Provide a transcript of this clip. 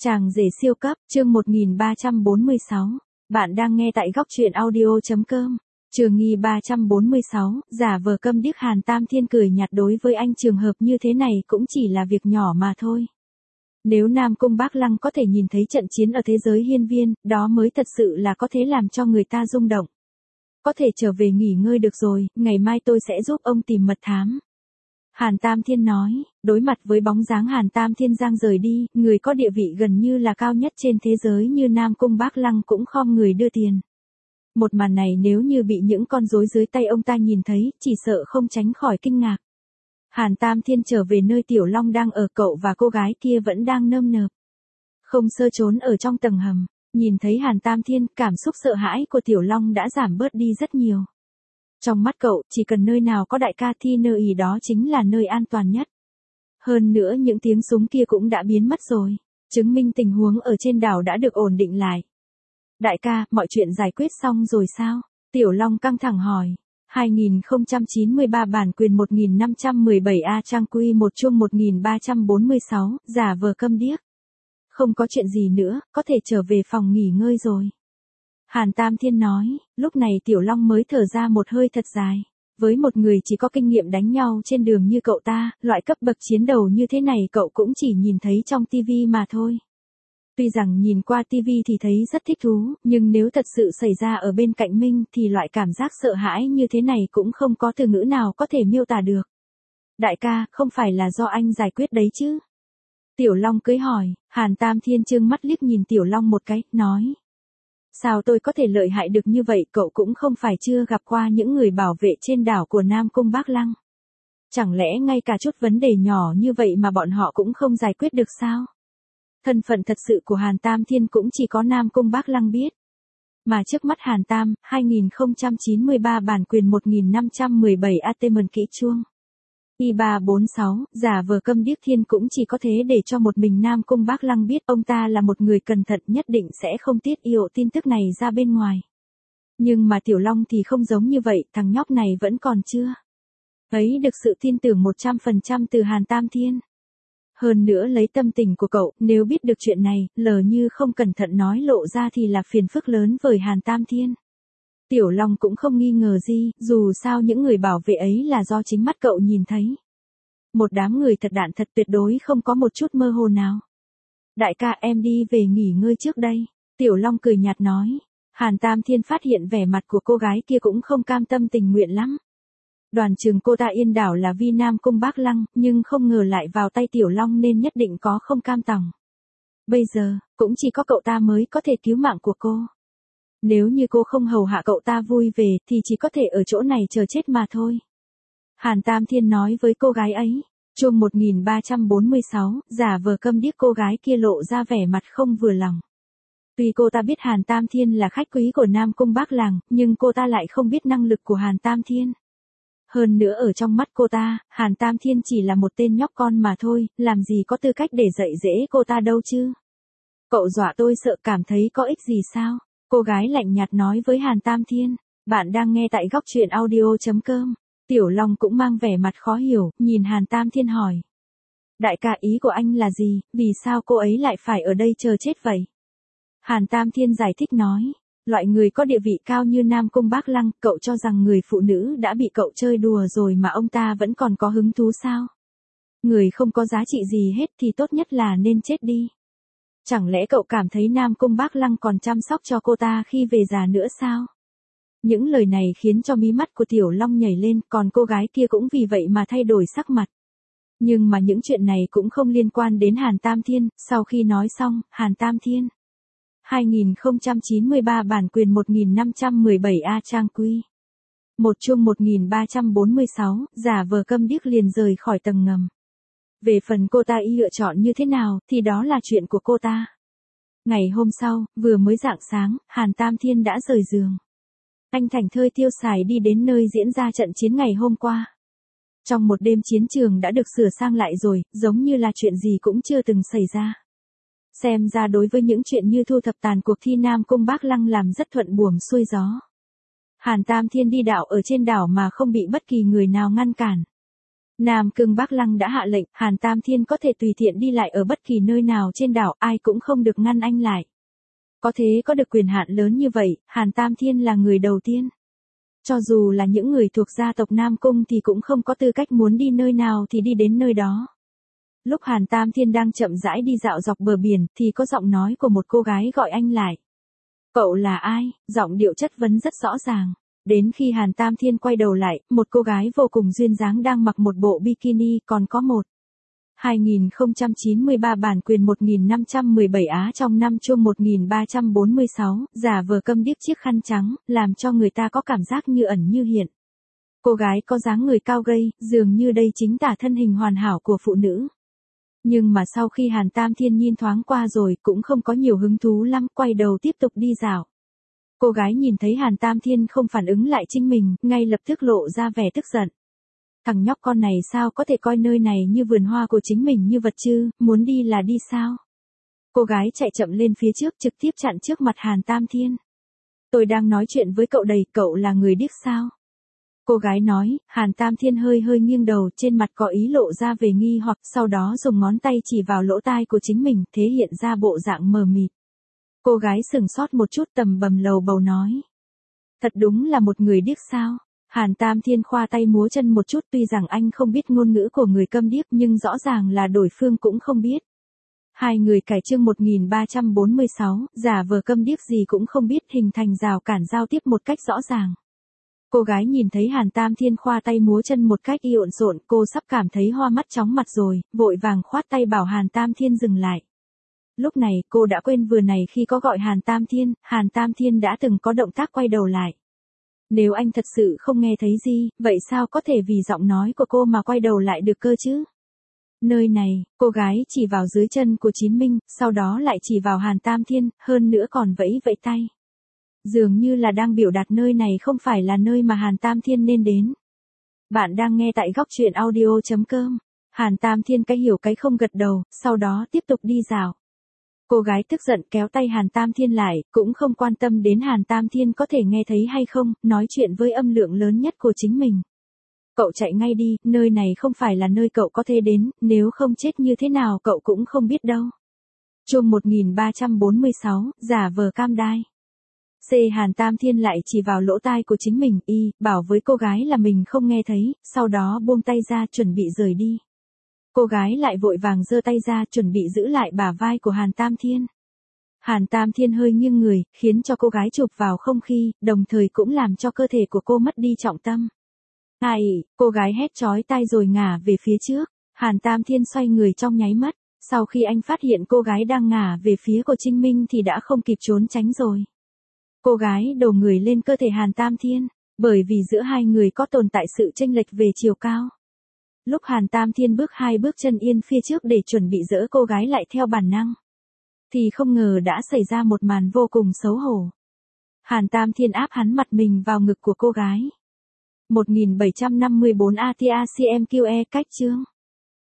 Chàng rể siêu cấp, chương 1346. Bạn đang nghe tại góc truyện audio.com. Trường Nghi 346, giả vờ câm điếc. Hàn Tam Thiên cười nhạt, đối với anh trường hợp như thế này cũng chỉ là việc nhỏ mà thôi. Nếu Nam Cung Bác Lăng có thể nhìn thấy trận chiến ở thế giới hiên viên, đó mới thật sự là có thể làm cho người ta rung động. Có thể trở về nghỉ ngơi được rồi, ngày mai tôi sẽ giúp ông tìm mật thám. Hàn Tam Thiên nói, đối mặt với bóng dáng Hàn Tam Thiên giang rời đi, người có địa vị gần như là cao nhất trên thế giới như Nam Cung Bác Lăng cũng khom người đưa tiền. Một màn này nếu như bị những con rối dưới tay ông ta nhìn thấy, chỉ sợ không tránh khỏi kinh ngạc. Hàn Tam Thiên trở về nơi Tiểu Long đang ở, cậu và cô gái kia vẫn đang nơm nớp. Không sơ trốn ở trong tầng hầm, nhìn thấy Hàn Tam Thiên, cảm xúc sợ hãi của Tiểu Long đã giảm bớt đi rất nhiều. Trong mắt cậu, chỉ cần nơi nào có đại ca thì nơi ý đó chính là nơi an toàn nhất. Hơn nữa những tiếng súng kia cũng đã biến mất rồi, chứng minh tình huống ở trên đảo đã được ổn định lại. Đại ca, mọi chuyện giải quyết xong rồi sao? Tiểu Long căng thẳng hỏi. 2093 bản quyền 1517A trang quy 1 chung 1346, giả vờ câm điếc. Không có chuyện gì nữa, có thể trở về phòng nghỉ ngơi rồi. Hàn Tam Thiên nói, lúc này Tiểu Long mới thở ra một hơi thật dài. Với một người chỉ có kinh nghiệm đánh nhau trên đường như cậu ta, loại cấp bậc chiến đầu như thế này cậu cũng chỉ nhìn thấy trong tivi mà thôi. Tuy rằng nhìn qua tivi thì thấy rất thích thú, nhưng nếu thật sự xảy ra ở bên cạnh mình thì loại cảm giác sợ hãi như thế này cũng không có từ ngữ nào có thể miêu tả được. Đại ca, không phải là do anh giải quyết đấy chứ? Tiểu Long cưới hỏi. Hàn Tam Thiên trương mắt liếc nhìn Tiểu Long một cái, nói. Sao tôi có thể lợi hại được như vậy, cậu cũng không phải chưa gặp qua những người bảo vệ trên đảo của Nam Cung Bác Lăng. Chẳng lẽ ngay cả chút vấn đề nhỏ như vậy mà bọn họ cũng không giải quyết được sao? Thân phận thật sự của Hàn Tam Thiên cũng chỉ có Nam Cung Bác Lăng biết. Mà trước mắt Hàn Tam, 2093 bản quyền 1517 ATM kỹ chuông. Y346, giả vờ câm điếc thiên cũng chỉ có thế để cho một mình Nam Cung Bác Lăng biết ông ta là một người cẩn thận, nhất định sẽ không tiết lộ tin tức này ra bên ngoài. Nhưng mà Tiểu Long thì không giống như vậy, thằng nhóc này vẫn còn chưa ấy được sự tin tưởng 100% từ Hàn Tam Thiên. Hơn nữa lấy tâm tình của cậu, nếu biết được chuyện này, lờ như không cẩn thận nói lộ ra thì là phiền phức lớn với Hàn Tam Thiên. Tiểu Long cũng không nghi ngờ gì, dù sao những người bảo vệ ấy là do chính mắt cậu nhìn thấy. Một đám người thật đạn thật, tuyệt đối không có một chút mơ hồ nào. Đại ca, em đi về nghỉ ngơi trước đây. Tiểu Long cười nhạt nói. Hàn Tam Thiên phát hiện vẻ mặt của cô gái kia cũng không cam tâm tình nguyện lắm. Đoàn chừng cô ta yên đảo là vì Nam Cung Bác Lăng, nhưng không ngờ lại vào tay Tiểu Long nên nhất định có không cam tòng. Bây giờ, cũng chỉ có cậu ta mới có thể cứu mạng của cô. Nếu như cô không hầu hạ cậu ta vui về thì chỉ có thể ở chỗ này chờ chết mà thôi. Hàn Tam Thiên nói với cô gái ấy. Chuông 1346, giả vờ câm điếc. Cô gái kia lộ ra vẻ mặt không vừa lòng. Tuy cô ta biết Hàn Tam Thiên là khách quý của Nam Cung Bác Lăng, nhưng cô ta lại không biết năng lực của Hàn Tam Thiên. Hơn nữa ở trong mắt cô ta, Hàn Tam Thiên chỉ là một tên nhóc con mà thôi, làm gì có tư cách để dạy dỗ cô ta đâu chứ. Cậu dọa tôi sợ, cảm thấy có ích gì sao? Cô gái lạnh nhạt nói với Hàn Tam Thiên. Bạn đang nghe tại góc truyện audio.com. Tiểu Long cũng mang vẻ mặt khó hiểu, nhìn Hàn Tam Thiên hỏi. Đại ca, ý của anh là gì, vì sao cô ấy lại phải ở đây chờ chết vậy? Hàn Tam Thiên giải thích nói. Loại người có địa vị cao như Nam Cung Bác Lăng, cậu cho rằng người phụ nữ đã bị cậu chơi đùa rồi mà ông ta vẫn còn có hứng thú sao? Người không có giá trị gì hết thì tốt nhất là nên chết đi. Chẳng lẽ cậu cảm thấy Nam Cung Bác Lăng còn chăm sóc cho cô ta khi về già nữa sao? Những lời này khiến cho mí mắt của Tiểu Long nhảy lên, còn cô gái kia cũng vì vậy mà thay đổi sắc mặt. Nhưng mà những chuyện này cũng không liên quan đến Hàn Tam Thiên. Sau khi nói xong, Hàn Tam Thiên 2093 bản quyền 1517A trang quy 1 chung 1346, giả vờ câm điếc liền rời khỏi tầng ngầm. Về phần cô ta lựa chọn như thế nào thì đó là chuyện của cô ta. Ngày hôm sau, vừa mới rạng sáng, Hàn Tam Thiên đã rời giường. Anh thảnh thơi tiêu xài đi đến nơi diễn ra trận chiến ngày hôm qua. Trong một đêm chiến trường đã được sửa sang lại rồi, giống như là chuyện gì cũng chưa từng xảy ra. Xem ra đối với những chuyện như thu thập tàn cuộc thi Nam Cung Bác Lăng làm rất thuận buồm xuôi gió. Hàn Tam Thiên đi dạo ở trên đảo mà không bị bất kỳ người nào ngăn cản. Nam Cương Bắc Lăng đã hạ lệnh, Hàn Tam Thiên có thể tùy tiện đi lại ở bất kỳ nơi nào trên đảo, ai cũng không được ngăn anh lại. Có thế có được quyền hạn lớn như vậy, Hàn Tam Thiên là người đầu tiên. Cho dù là những người thuộc gia tộc Nam Cung thì cũng không có tư cách muốn đi nơi nào thì đi đến nơi đó. Lúc Hàn Tam Thiên đang chậm rãi đi dạo dọc bờ biển thì có giọng nói của một cô gái gọi anh lại. Cậu là ai? Giọng điệu chất vấn rất rõ ràng. Đến khi Hàn Tam Thiên quay đầu lại, một cô gái vô cùng duyên dáng đang mặc một bộ bikini, còn có 2093 bản quyền 1517 Á trong năm chuông 1346, giả vờ câm điếc chiếc khăn trắng, làm cho người ta có cảm giác như ẩn như hiện. Cô gái có dáng người cao gầy, dường như đây chính tả thân hình hoàn hảo của phụ nữ. Nhưng mà sau khi Hàn Tam Thiên nhìn thoáng qua rồi cũng không có nhiều hứng thú lắm, quay đầu tiếp tục đi dạo. Cô gái nhìn thấy Hàn Tam Thiên không phản ứng lại chính mình, ngay lập tức lộ ra vẻ tức giận. Thằng nhóc con này sao có thể coi nơi này như vườn hoa của chính mình như vật chứ, muốn đi là đi sao? Cô gái chạy chậm lên phía trước trực tiếp chặn trước mặt Hàn Tam Thiên. Tôi đang nói chuyện với cậu đây, cậu là người điếc sao? Cô gái nói, Hàn Tam Thiên hơi nghiêng đầu, trên mặt có ý lộ ra về nghi hoặc, sau đó dùng ngón tay chỉ vào lỗ tai của chính mình, thể hiện ra bộ dạng mờ mịt. Cô gái sửng sốt một chút, tầm bầm lầu bầu nói. Thật đúng là một người điếc sao? Hàn Tam Thiên khoa tay múa chân một chút, tuy rằng anh không biết ngôn ngữ của người câm điếc nhưng rõ ràng là đối phương cũng không biết. Hai người cải chương 1346, giả vờ câm điếc gì cũng không biết, hình thành rào cản giao tiếp một cách rõ ràng. Cô gái nhìn thấy Hàn Tam Thiên khoa tay múa chân một cách y ộn rộn, cô sắp cảm thấy hoa mắt chóng mặt rồi, vội vàng khoát tay bảo Hàn Tam Thiên dừng lại. Lúc này, cô đã quên vừa này khi có gọi Hàn Tam Thiên đã từng có động tác quay đầu lại. Nếu anh thật sự không nghe thấy gì, vậy sao có thể vì giọng nói của cô mà quay đầu lại được cơ chứ? Nơi này, cô gái chỉ vào dưới chân của Chín Minh, sau đó lại chỉ vào Hàn Tam Thiên, hơn nữa còn vẫy vẫy tay. Dường như là đang biểu đạt nơi này không phải là nơi mà Hàn Tam Thiên nên đến. Bạn đang nghe tại góc truyện audio.com. Hàn Tam Thiên cái hiểu cái không gật đầu, sau đó tiếp tục đi dạo. Cô gái tức giận kéo tay Hàn Tam Thiên lại, cũng không quan tâm đến Hàn Tam Thiên có thể nghe thấy hay không, nói chuyện với âm lượng lớn nhất của chính mình. Cậu chạy ngay đi, nơi này không phải là nơi cậu có thể đến, nếu không chết như thế nào cậu cũng không biết đâu. Chuông 1346, giả vờ cam đai. Hàn Tam Thiên lại chỉ vào lỗ tai của chính mình, bảo với cô gái là mình không nghe thấy, sau đó buông tay ra chuẩn bị rời đi. Cô gái lại vội vàng giơ tay ra chuẩn bị giữ lại bả vai của Hàn Tam Thiên. Hàn Tam Thiên hơi nghiêng người, khiến cho cô gái chụp vào không khí, đồng thời cũng làm cho cơ thể của cô mất đi trọng tâm. Ai, cô gái hét chói tai rồi ngả về phía trước. Hàn Tam Thiên xoay người trong nháy mắt, sau khi anh phát hiện cô gái đang ngả về phía của Trinh Minh thì đã không kịp trốn tránh rồi. Cô gái đổ người lên cơ thể Hàn Tam Thiên, bởi vì giữa hai người có tồn tại sự chênh lệch về chiều cao. Lúc Hàn Tam Thiên bước hai bước chân yên phía trước để chuẩn bị dỡ cô gái lại theo bản năng, thì không ngờ đã xảy ra một màn vô cùng xấu hổ. Hàn Tam Thiên áp hắn mặt mình vào ngực của cô gái. 1754 ATACMQE cách chương.